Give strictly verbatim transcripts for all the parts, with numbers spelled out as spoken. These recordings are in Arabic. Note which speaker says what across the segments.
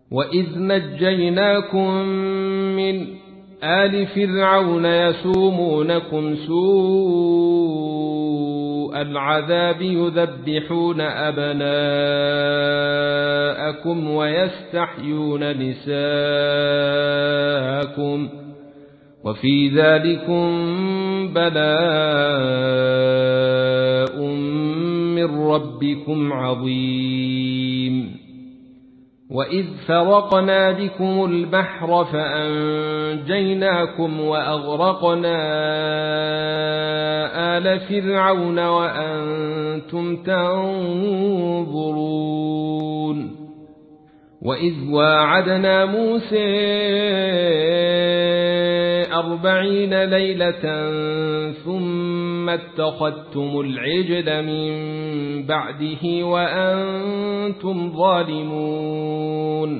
Speaker 1: وإذ نجيناكم من آل فرعون يسومونكم سوء العذاب يذبحون أبناءكم ويستحيون نساءكم وفي ذلكم بلاء من ربكم عظيم. وإذ فرقنا بكم البحر فأنجيناكم وأغرقنا آل فرعون وأنتم تنظرون. وإذ واعدنا موسى أربعين ليلة ثم اتخذتم العجل من بعده وأنتم ظالمون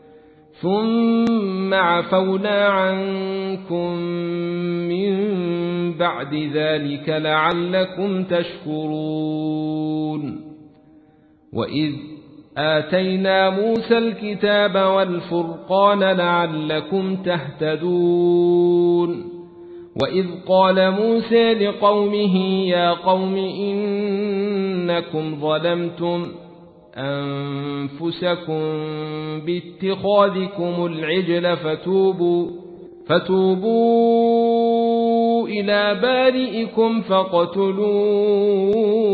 Speaker 1: ثم عفونا عنكم من بعد ذلك لعلكم تشكرون. وإذ آتينا موسى الكتاب والفرقان لعلكم تهتدون. وإذ قال موسى لقومه يا قوم إنكم ظلمتم أنفسكم باتخاذكم العجل فتوبوا, فتوبوا إلى بارئكم فاقتلوا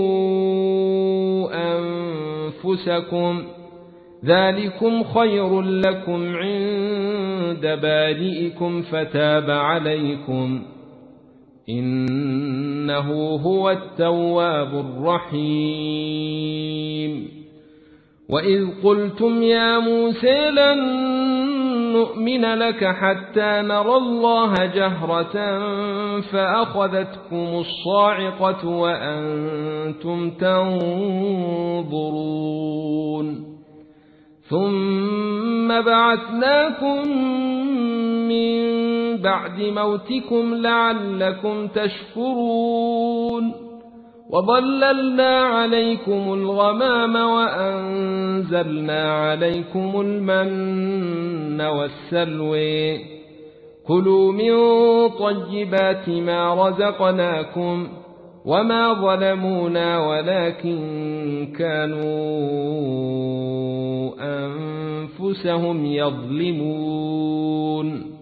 Speaker 1: أنفسكم ذلكم خير لكم عند بارئكم فتاب عليكم إنه هو التواب الرحيم. وإذ قلتم يا موسى لن نؤمن لك حتى نرى الله جهرة فأخذتكم الصاعقة وأنتم تنظرون ثم بعثناكم من بعد موتكم لعلكم تشكرون. وظللنا عليكم الغمام وأنزلنا عليكم المن والسلوى كلوا من طيبات ما رزقناكم وما ظلمونا ولكن كانوا أنفسهم يظلمون.